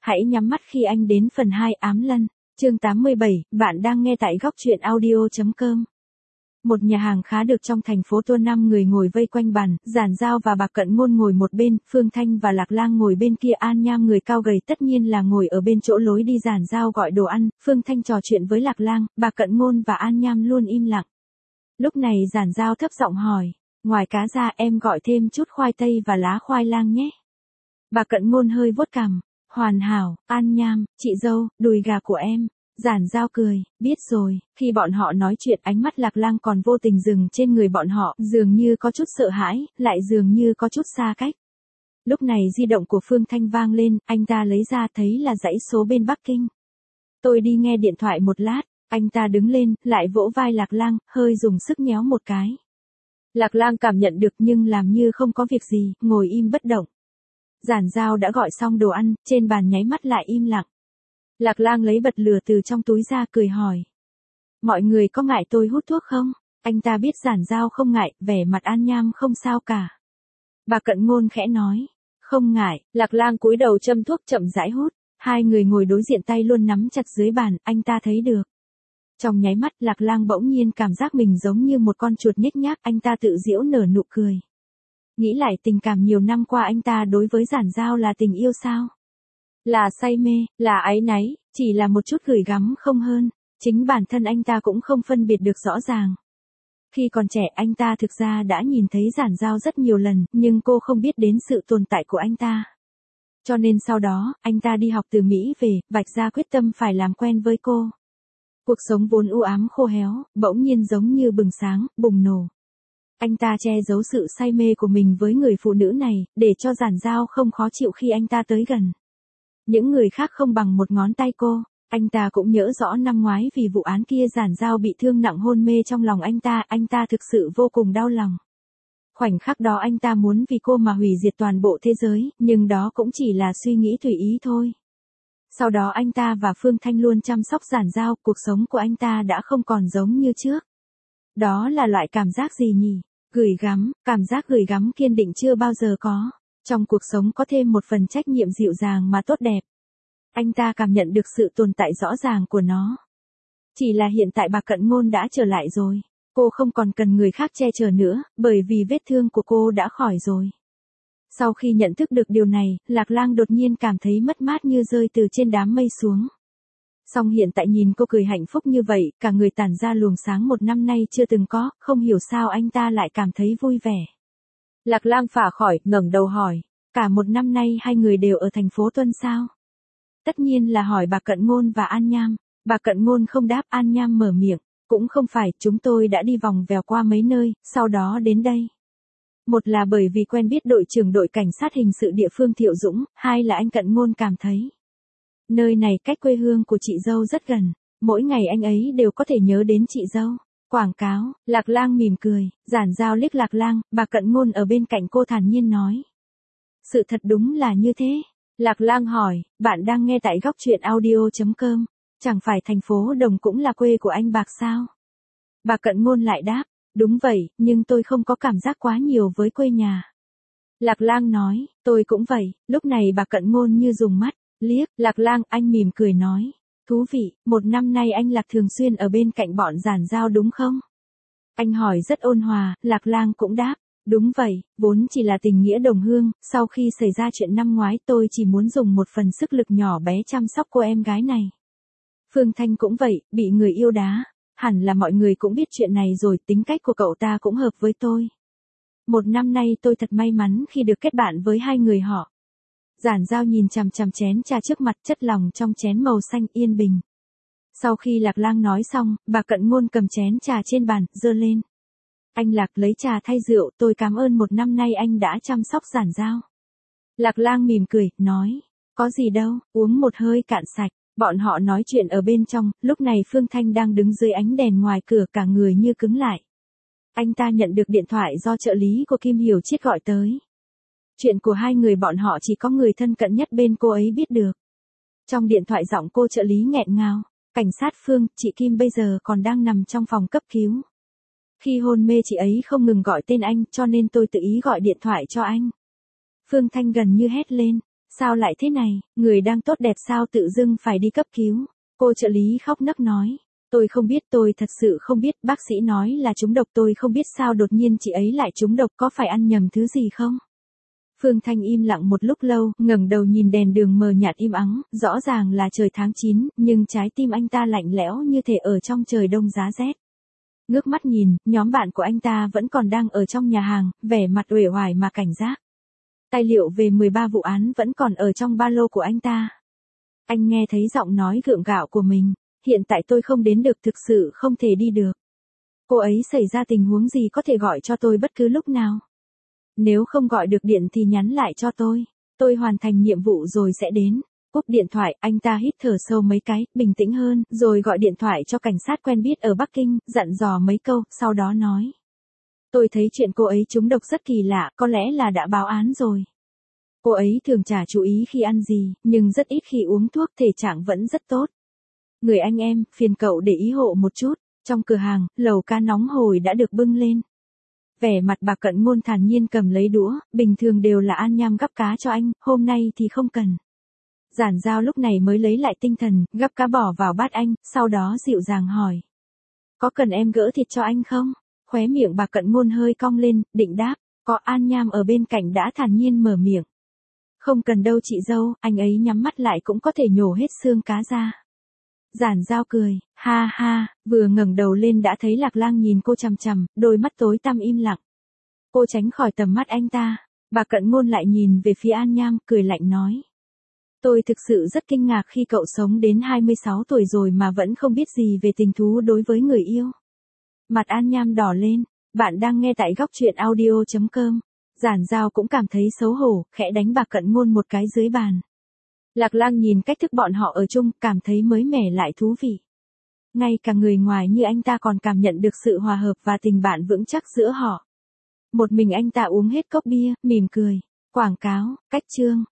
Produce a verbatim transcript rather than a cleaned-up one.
Hãy nhắm mắt khi anh đến phần hai ám lân. Chương tám mươi bảy, bạn đang nghe tại góc truyện audio chấm com. Một nhà hàng khá được trong thành phố Tô, năm người ngồi vây quanh bàn, Giản Giao và Bạc Cận Ngôn ngồi một bên, Phương Thanh và Lạc Lang ngồi bên kia. An Nham người cao gầy tất nhiên là ngồi ở bên chỗ lối đi. Giản Giao gọi đồ ăn, Phương Thanh trò chuyện với Lạc Lang, Bạc Cận Ngôn và An Nham luôn im lặng. Lúc này Giản Giao thấp giọng hỏi, ngoài cá ra em gọi thêm chút khoai tây và lá khoai lang nhé. Bạc Cận Ngôn hơi vuốt cằm, hoàn hảo. An Nham, chị dâu, đùi gà của em. Giản Giao cười, biết rồi. Khi bọn họ nói chuyện, ánh mắt Lạc Lang còn vô tình dừng trên người bọn họ, dường như có chút sợ hãi, lại dường như có chút xa cách. Lúc này di động của Phương Thanh vang lên, anh ta lấy ra thấy là dãy số bên Bắc Kinh. Tôi đi nghe điện thoại một lát. Anh ta đứng lên, lại vỗ vai Lạc Lang, hơi dùng sức nhéo một cái. Lạc Lang cảm nhận được nhưng làm như không có việc gì, ngồi im bất động. Giản Giao đã gọi xong đồ ăn, trên bàn nháy mắt lại im lặng. Lạc Lang lấy bật lửa từ trong túi ra cười hỏi. Mọi người có ngại tôi hút thuốc không? Anh ta biết Giản Giao không ngại, vẻ mặt An Nham không sao cả. Bạc Cận Ngôn khẽ nói. Không ngại. Lạc Lang cúi đầu châm thuốc chậm rãi hút. Hai người ngồi đối diện tay luôn nắm chặt dưới bàn, anh ta thấy được. Trong nháy mắt Lạc Lang bỗng nhiên cảm giác mình giống như một con chuột nhếch nhác, anh ta tự giễu nở nụ cười. Nghĩ lại tình cảm nhiều năm qua anh ta đối với Giản Giao là tình yêu sao? Là say mê, là áy náy, chỉ là một chút gửi gắm không hơn, chính bản thân anh ta cũng không phân biệt được rõ ràng. Khi còn trẻ anh ta thực ra đã nhìn thấy Giản Giao rất nhiều lần, nhưng cô không biết đến sự tồn tại của anh ta. Cho nên sau đó, anh ta đi học từ Mỹ về, vạch ra quyết tâm phải làm quen với cô. Cuộc sống vốn u ám khô héo, bỗng nhiên giống như bừng sáng, bùng nổ. Anh ta che giấu sự say mê của mình với người phụ nữ này, để cho Giản Giao không khó chịu khi anh ta tới gần. Những người khác không bằng một ngón tay cô. Anh ta cũng nhớ rõ năm ngoái vì vụ án kia Giản Giao bị thương nặng hôn mê trong lòng anh ta, anh ta thực sự vô cùng đau lòng. Khoảnh khắc đó anh ta muốn vì cô mà hủy diệt toàn bộ thế giới, nhưng đó cũng chỉ là suy nghĩ tùy ý thôi. Sau đó anh ta và Phương Thanh luôn chăm sóc Giản Giao, cuộc sống của anh ta đã không còn giống như trước. Đó là loại cảm giác gì nhỉ? Gửi gắm, cảm giác gửi gắm kiên định chưa bao giờ có. Trong cuộc sống có thêm một phần trách nhiệm dịu dàng mà tốt đẹp. Anh ta cảm nhận được sự tồn tại rõ ràng của nó. Chỉ là hiện tại Bạc Cận Ngôn đã trở lại rồi. Cô không còn cần người khác che chở nữa, bởi vì vết thương của cô đã khỏi rồi. Sau khi nhận thức được điều này, Lạc Lang đột nhiên cảm thấy mất mát như rơi từ trên đám mây xuống. Song hiện tại nhìn cô cười hạnh phúc như vậy, cả người tản ra luồng sáng một năm nay chưa từng có, không hiểu sao anh ta lại cảm thấy vui vẻ. Lạc Lang phả khỏi, ngẩng đầu hỏi, cả một năm nay hai người đều ở thành phố Tuân sao? Tất nhiên là hỏi Bạc Cận Ngôn và An Nham. Bạc Cận Ngôn không đáp, An Nham mở miệng, cũng không phải, chúng tôi đã đi vòng vèo qua mấy nơi, sau đó đến đây. Một là bởi vì quen biết đội trưởng đội cảnh sát hình sự địa phương Thiệu Dũng, hai là anh Cận Ngôn cảm thấy nơi này cách quê hương của chị dâu rất gần, mỗi ngày anh ấy đều có thể nhớ đến chị dâu. Quảng cáo. Lạc Lang mỉm cười, Giản Giao liếc Lạc Lang, Bạc Cận Ngôn ở bên cạnh cô thản nhiên nói. Sự thật đúng là như thế. Lạc Lang hỏi, bạn đang nghe tại góc truyện audio chấm com, chẳng phải thành phố Đồng cũng là quê của anh Bạc sao? Bạc Cận Ngôn lại đáp, đúng vậy, nhưng tôi không có cảm giác quá nhiều với quê nhà. Lạc Lang nói, tôi cũng vậy. Lúc này Bạc Cận Ngôn như dùng mắt liếc Lạc Lang, anh mỉm cười nói. Thú vị, một năm nay anh Lạc thường xuyên ở bên cạnh bọn Giản Giao đúng không? Anh hỏi rất ôn hòa, Lạc Lang cũng đáp, đúng vậy, vốn chỉ là tình nghĩa đồng hương, sau khi xảy ra chuyện năm ngoái tôi chỉ muốn dùng một phần sức lực nhỏ bé chăm sóc cô em gái này. Phương Thanh cũng vậy, bị người yêu đá, hẳn là mọi người cũng biết chuyện này rồi, tính cách của cậu ta cũng hợp với tôi. Một năm nay tôi thật may mắn khi được kết bạn với hai người họ. Giản Giao nhìn chằm chằm chén trà trước mặt, chất lỏng trong chén màu xanh yên bình. Sau khi Lạc Lang nói xong, Bạc Cận Ngôn cầm chén trà trên bàn, giơ lên. Anh Lạc lấy trà thay rượu, tôi cảm ơn một năm nay anh đã chăm sóc Giản Giao. Lạc Lang mỉm cười, nói, có gì đâu, uống một hơi cạn sạch. Bọn họ nói chuyện ở bên trong, lúc này Phương Thanh đang đứng dưới ánh đèn ngoài cửa cả người như cứng lại. Anh ta nhận được điện thoại do trợ lý của Kim Hiểu Chiết gọi tới. Chuyện của hai người bọn họ chỉ có người thân cận nhất bên cô ấy biết được. Trong điện thoại giọng cô trợ lý nghẹn ngào, cảnh sát Phương, chị Kim bây giờ còn đang nằm trong phòng cấp cứu. Khi hôn mê chị ấy không ngừng gọi tên anh, cho nên tôi tự ý gọi điện thoại cho anh. Phương Thanh gần như hét lên, Sao lại thế này, người đang tốt đẹp sao tự dưng phải đi cấp cứu? Cô trợ lý khóc nấc nói. Tôi không biết, tôi thật sự không biết, bác sĩ nói là trúng độc, tôi không biết sao đột nhiên chị ấy lại trúng độc, có phải ăn nhầm thứ gì không? Phương Thanh im lặng một lúc lâu, ngẩng đầu nhìn đèn đường mờ nhạt im ắng, rõ ràng là trời tháng chín, nhưng trái tim anh ta lạnh lẽo như thể ở trong trời đông giá rét. Ngước mắt nhìn, nhóm bạn của anh ta vẫn còn đang ở trong nhà hàng, vẻ mặt uể oải mà cảnh giác. Tài liệu về mười ba vụ án vẫn còn ở trong ba lô của anh ta. Anh nghe thấy giọng nói gượng gạo của mình. Hiện tại tôi không đến được, thực sự không thể đi được. Cô ấy xảy ra tình huống gì có thể gọi cho tôi bất cứ lúc nào. Nếu không gọi được điện thì nhắn lại cho tôi. Tôi hoàn thành nhiệm vụ rồi sẽ đến. Cúp điện thoại, anh ta hít thở sâu mấy cái, bình tĩnh hơn, rồi gọi điện thoại cho cảnh sát quen biết ở Bắc Kinh, dặn dò mấy câu, sau đó nói. Tôi thấy chuyện cô ấy trúng độc rất kỳ lạ, có lẽ là đã báo án rồi. Cô ấy thường chả chú ý khi ăn gì, nhưng rất ít khi uống thuốc, thể trạng vẫn rất tốt. Người anh em, phiền cậu để ý hộ một chút. Trong cửa hàng, lẩu cá nóng hổi đã được bưng lên. Vẻ mặt bà Cận Ngôn thản nhiên cầm lấy đũa, bình thường đều là An Nham gắp cá cho anh, hôm nay thì không cần. Giản Giao lúc này mới lấy lại tinh thần, gắp cá bỏ vào bát anh, sau đó dịu dàng hỏi. Có cần em gỡ thịt cho anh không? Khóe miệng bà Cận Ngôn hơi cong lên, định đáp, có. An Nham ở bên cạnh đã thản nhiên mở miệng. Không cần đâu chị dâu, anh ấy nhắm mắt lại cũng có thể nhổ hết xương cá ra. Giản Giao cười, ha ha, vừa ngẩng đầu lên đã thấy Lạc Lang nhìn cô chằm chằm, đôi mắt tối tăm im lặng. Cô tránh khỏi tầm mắt anh ta, bà Cận Ngôn lại nhìn về phía An Nham, cười lạnh nói. Tôi thực sự rất kinh ngạc khi cậu sống đến hai mươi sáu tuổi rồi mà vẫn không biết gì về tình thú đối với người yêu. Mặt An Nham đỏ lên, bạn đang nghe tại góc truyện audio chấm com. Giản Giao cũng cảm thấy xấu hổ, khẽ đánh bà Cận Ngôn một cái dưới bàn. Lạc Lang nhìn cách thức bọn họ ở chung, cảm thấy mới mẻ lại thú vị. Ngay cả người ngoài như anh ta còn cảm nhận được sự hòa hợp và tình bạn vững chắc giữa họ. Một mình anh ta uống hết cốc bia, mỉm cười. Quảng cáo, cách chương.